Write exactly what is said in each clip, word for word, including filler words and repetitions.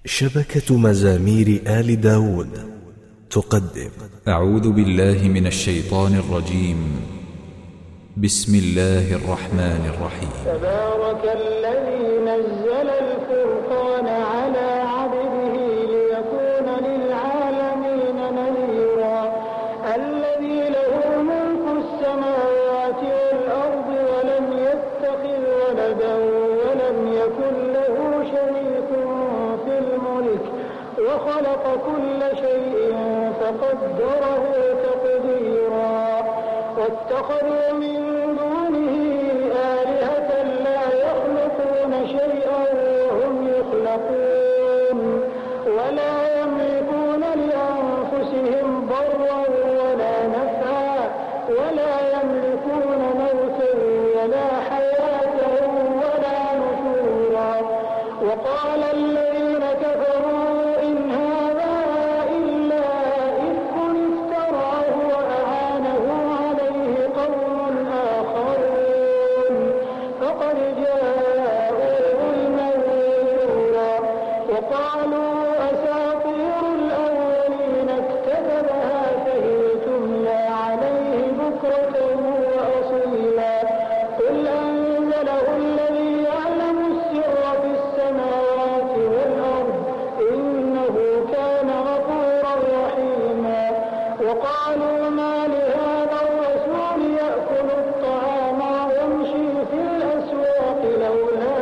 شبكة مزامير آل داود تقدم. أعوذ بالله من الشيطان الرجيم. بسم الله الرحمن الرحيم. تبارك الذي نزل الفرقان على عبده ليكون للعالمين نذيرا. الذي له ملك السماوات والأرض ولم يتخذ ولدا ولم يكن له شريك في الملك وخلق كل شيء فقدره تقديرا. واتخذوا من دونه آلهة لا يخلقون شيئا وهم يخلقون ولا يملكون لأنفسهم ضرا ولا نفعا ولا يملكون موتا ولا حياة ولا نشورا. وقال الذين كفروا إن هذا إلا إفك افتراه وأعانه عليه قوم آخرون فقد جاءوا ظلما وزورا. وقالوا أساطير الأولين اكتتبها فهي تملى عليه بكرة وأصيلا. قل أنزله الذي يعلم السر في السماوات والأرض إنه كان غفورا رحيما. وقالوا ما لهذا الرسول يأكل الطعام ويمشي في الأسواق لولا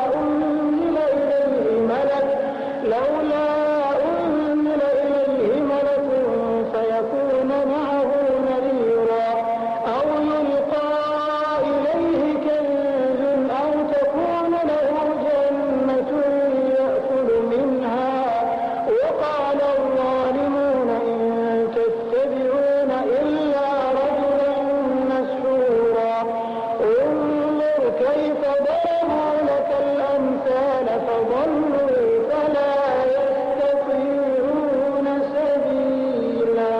أنزل إليه ملك لولا أنزل إليه ملك فيكون معه نذيرا. أو يلقى إليه كنز أو تكون له جنة يأكل منها. وقال الظالمون إن تتبعون إلا رجلا مسحورا. انظر كيف ضربوا لك الأمثال فضلوا فلا يستطيعون سبيلا.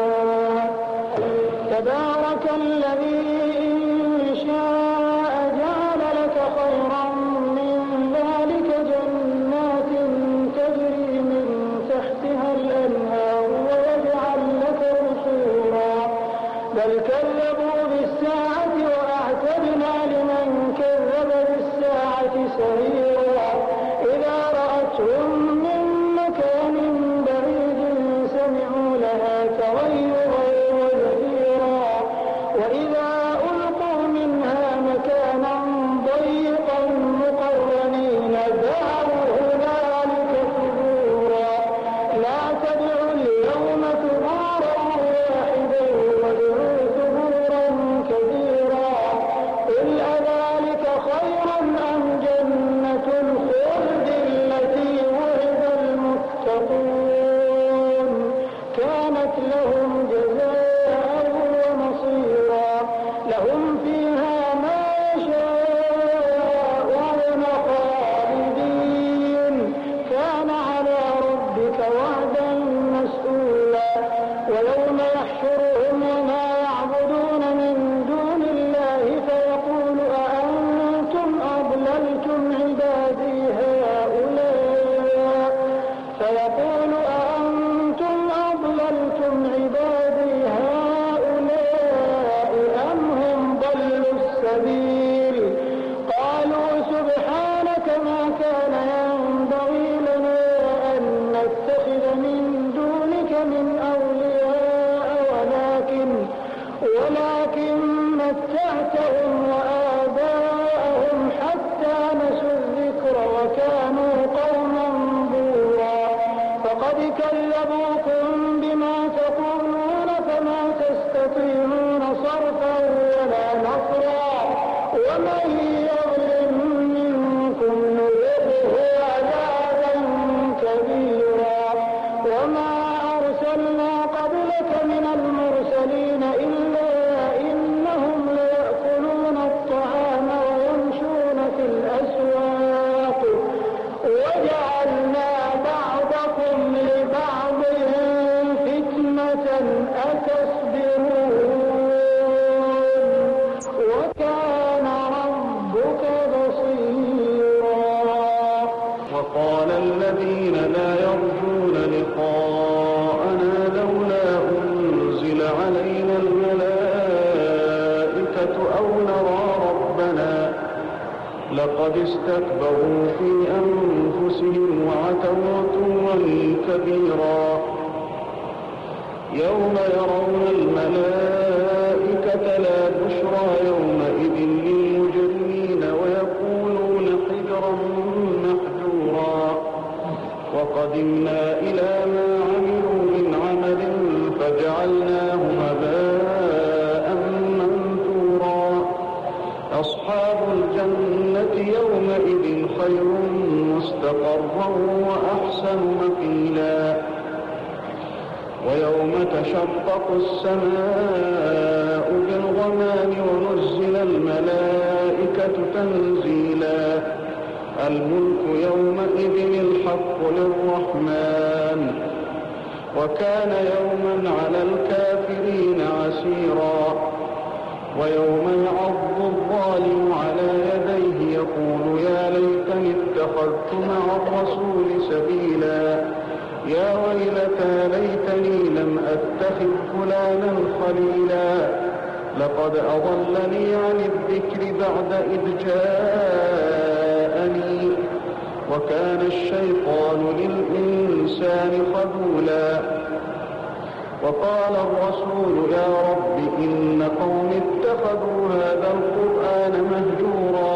تبارك الذي إن شاء جعل لك خيرا من ذلك جنات تجري من تحتها الأنهار ويجعل لك قصورا. بل كذبوا بالساعة وأعتدنا لمن كذب بالساعة سعيرا. إذا رأتهم من مكان بعيد سمعوا لها تغيرا وزفيرا. وإذا ألقوا منها مكانا ضيقا مقرنين دعوا هنالك ثبورا. لا تدعوا اليوم ثبورا واحدا وادعوا ثبورا كثيرا. قل أذلك خير أم جنة الخلد التي وعد المتقون كانت لهم جزاء ومصيرا. لهم فيها ما يشاءون خالدين كان على ربك وعدا مسئولا. ويوم يحشرهم وما يعبدون من دون الله فيقول أأنتم أضللتم عبادي هؤلاء فيقول أأنتم أضللتم عبادي هؤلاء أم هم ضلوا السبيل. قالوا سبحانك ما كان ينبغي لنا أن نتخذ من دونك من أولياء ولكن ولكن متعتهم وآباءهم حتى نسوا الذكر وكانوا قوما بورا. فقد كذبوكم بما تقولون فما تستطيعون صرفا ولا نصرا. ومن يظلم منكم نذقه عذابا كبيرا. وما أرسلنا قبلك من المرسلين إلا إنهم ليأكلون الطعام ويمشون في الأسواق وجعلنا بعضكم لبعض يرجون لقاءنا لولا أنزل علينا الملائكة أو نرى ربنا لقد استكبروا في أنفسهم وعتوا عتوا كبيرا يوم يرون الملائكة لا بشرى يومئذ للمجرمين ويقولون حجرا محجورا وقدمنا إلى ما عملوا من عمل فجعلناه هباء منثورا أصحاب الجنة يومئذ خير مستقرا وأحسن مقيلا ويوم تشقق السماء بالغمام ونزل الملائكة تنزيلا الملك يومئذ الحق للرحمن وكان يوما على الكافرين عسيرا ويوم يعض الظالم على يديه يقول يا ليتني اتخذت مع الرسول سبيلا يا ويلتى ليتني لم أتخذ فلانا خليلا لقد أضلني عن الذكر بعد إذ جاءني وكان الشيطان للإنسان خذولا وقال الرسول يا رب إن قوم اتخذوا هذا القرآن مهجورا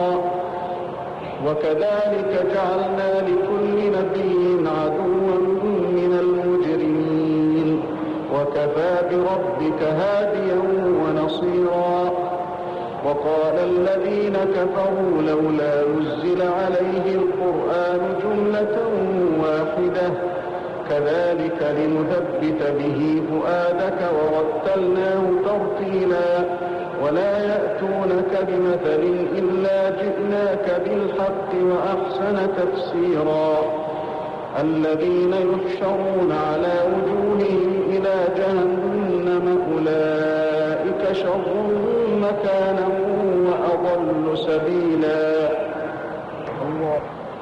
وكذلك جعلنا لكل نبي عدوا من المجرمين وكفى بربك هاديا ونصيرا وقال الذين كفروا لولا نزل عليه القرآن جملة واحدة كذلك لنثبت به فؤادك ورتلناه ترتيلا ولا يأتونك بمثل إلا جئناك بالحق وأحسن تفسيرا الذين يحشرون على وجوههم إلى جهنم أولئك شر مكانا وأضل سبيلا الله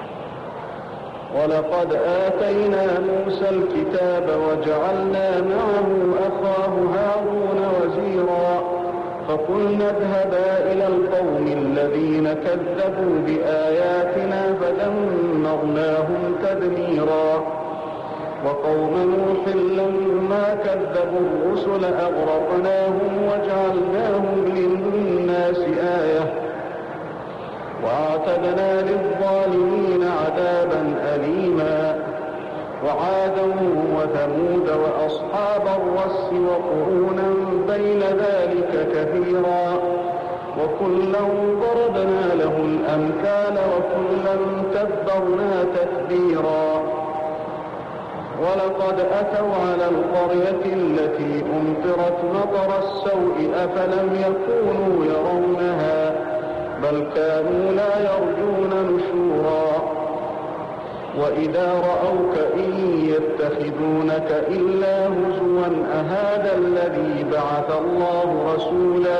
ولقد آتينا موسى الكتاب وجعلنا معه أخاه هارون وزيرا فقلنا اذهبا إلى القوم الذين كذبوا بآياتنا فدمرناهم تدميرا وقوم نوح لما كذبوا الرسل أغرقناهم وجعلناهم للناس آية وأعتدنا للظالمين عذابا أليما وعادا وثمود وأصحاب الرس وقرونا بين ذلك كثيرا وكلا ضربنا له الأمثال وكلا تبرنا تتبيرا ولقد أتوا على القرية التي أمطرت مطر السوء أفلم يكونوا يرونها بل كانوا لا يرجون نشورا وإذا رأوك إن يتخذونك إلا هزوا أهذا الذي بعث الله رسولا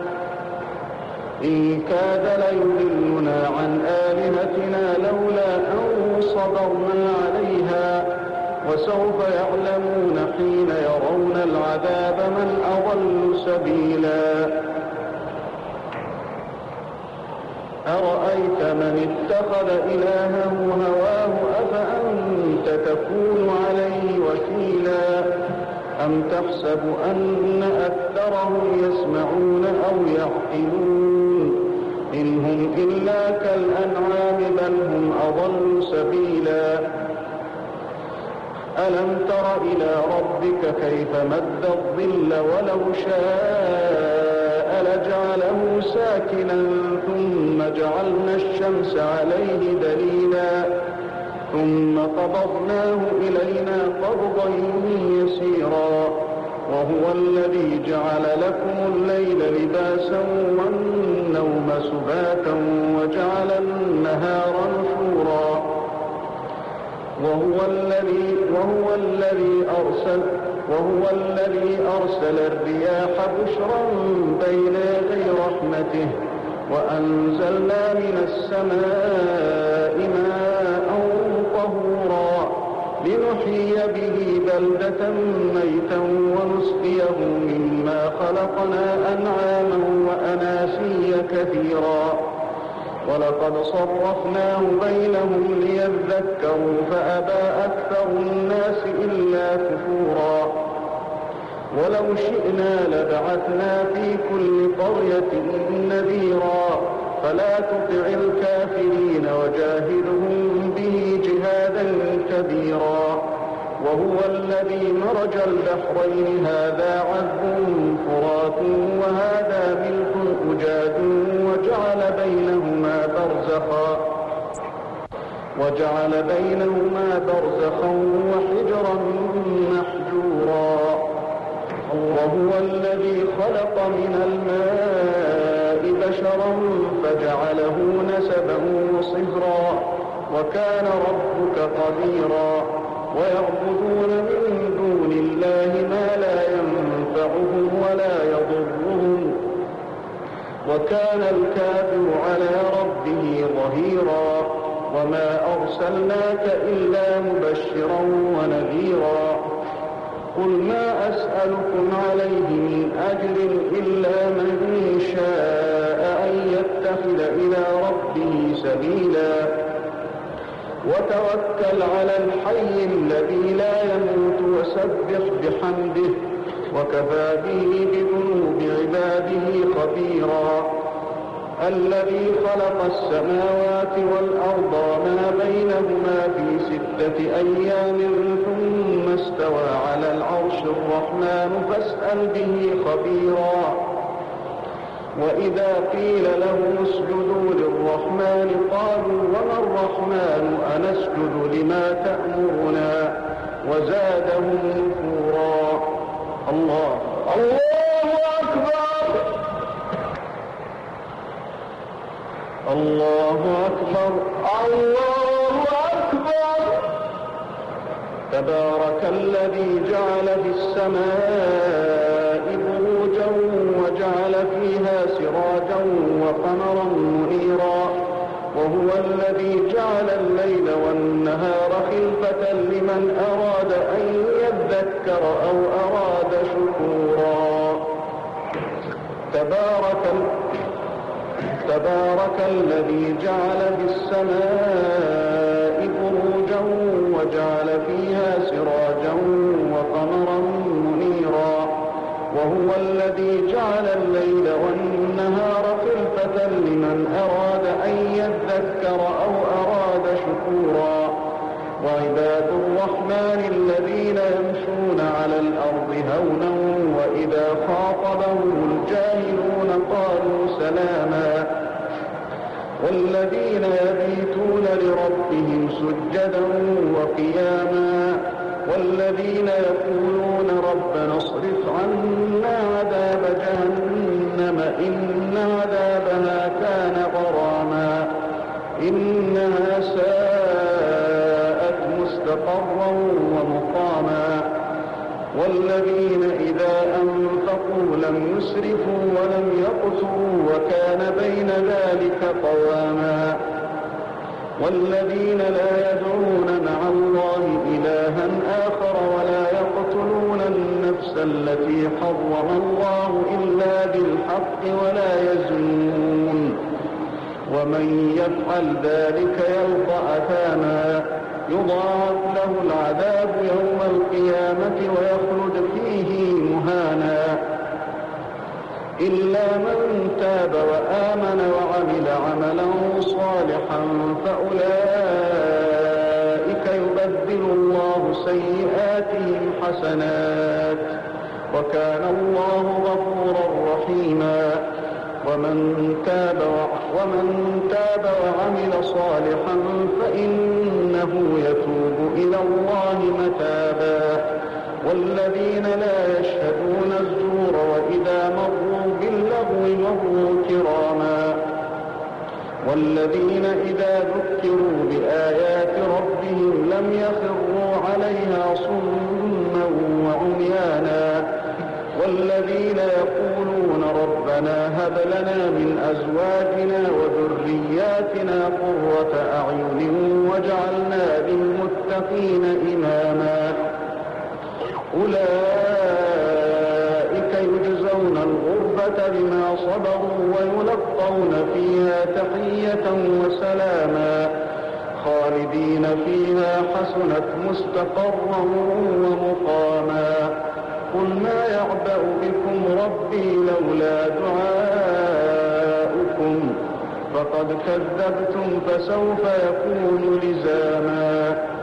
إن كاد ليضلنا عن آلهتنا لولا أن صبرنا عليها وسوف يعلمون حين يرون العذاب من أضل سبيلا أرأيت من اتخذ إلهه هواه أفأنت تكون عليه وكيلا أم تحسب أن أكثرهم يسمعون أو يعقلون إن هم إلا كالأنعام بل هم أضل سبيلا ألم تر إلى ربك كيف مد الظل ولو شاء لجعله ساكنا ثم جعلنا الشمس عليه دليلا ثم قبضناه إلينا قبضا يسيرا وهو الذي جعل لكم الليل لباسا والنوم سباتا وجعل النهار نشورا وهو الذي وهو الذي أرسل وهو الذي أرسل الرياح بشرا بين يدي رحمته وأنزلنا من السماء ماء طهورا لنحيي به بلدة ميتا ونسقيه مما خلقنا أنعاما وأناسيا كثيرا ولقد صرفناه بينهم ليذكروا فأبى أكثر الناس إلا كفورا ولو شئنا لبعثنا في كل قرية نذيرا فلا تطع الكافرين وجاهدهم به جهادا كبيرا وهو الذي مرج البحرين هذا عذب فرات وهذا ملح أجاج وجعل بينهما برزخا وجعل بينهما برزخا وحجرا محجورا وهو الذي خلق من الماء بشرا فجعله نسبا وصهرا وكان ربك قديرا ويعبدون من دون الله ما لا ينفعهم ولا يضرهم وكان الكافر على ربه ظهيرا وما أرسلناك إلا مبشرا ونذيرا قل ما أسألكم عليه من أجر إلا من شاء أن يتخذ إلى ربه سبيلا وتوكل على الحي الذي لا يموت وسبح بحمده وكفى به بذنوب عباده خبيرا الذي خلق السماوات والأرض وما بينهما في ستة أيام ثم استوى على العرش الرحمن فاسأل به خبيرا وإذا قيل لهم اسجدوا للرحمن قالوا وما الرحمن أنسجد لما تأمرنا وزادهم نفورا الله الله أكبر الله أكبر الله أكبر تبارك الذي جعل في السماء بروجا وجعل فيها سراجا وقمرا منيرا وهو الذي جعل الليل والنهار خلفة لمن أراد أن يذكر أو أراد شكورا تبارك تبارك الذي جعل في السماء بروجا وجعل فيها سراجا وقمرا منيرا وهو الذي جعل الليل والنهار خلفة لمن أراد أن يذكر أو أراد شكورا وعباد الرحمن الذين يمشون على الأرض هونا وإذا خاطبهم الجاهلون قالوا سلاما والذين يبيتون لربهم سجدا وقياما والذين يقولون ربنا اصرف عنا عذاب جهنم إن عذابها كان غراما إنها ساءت مستقرا ومقاما والذين إذا أنفقوا لم يسرفوا ولم يقتروا وكان بين ذلك قواما والذين لا يدعون مع الله إلها آخر ولا يقتلون النفس التي حرم الله إلا بالحق ولا يزنون ومن يفعل ذلك يلقى أثاما يضاعف له العذاب يوم القيامة ويخلد فيه مهانا إلا من تاب وآمن وعمل عملا صالحا فأولئك يبدل الله سيئاتهم حسنات وكان الله غفورا رحيما ومن تاب ومن تاب وعمل صالحا فإنه يتوب إلى الله متابا والذين لا يشهدون الزور وإذا مروا باللغو مروا كراما والذين إذا ذكروا بآيات ربهم لم يخروا عليها صما وعميانا والذين يقولون ربنا هب لنا من أزواجنا وذرياتنا قرة أعين واجعلنا للمتقين للمتقين إماما. أولئك يجزون الغرفة بما صبروا ويلقون فيها تحية وسلاما خالدين فيها حسنت مستقرا ومقاما. قل ما يعبأ بكم ربي لولا دعاؤكم فقد كذبتم فسوف يكون لزاما.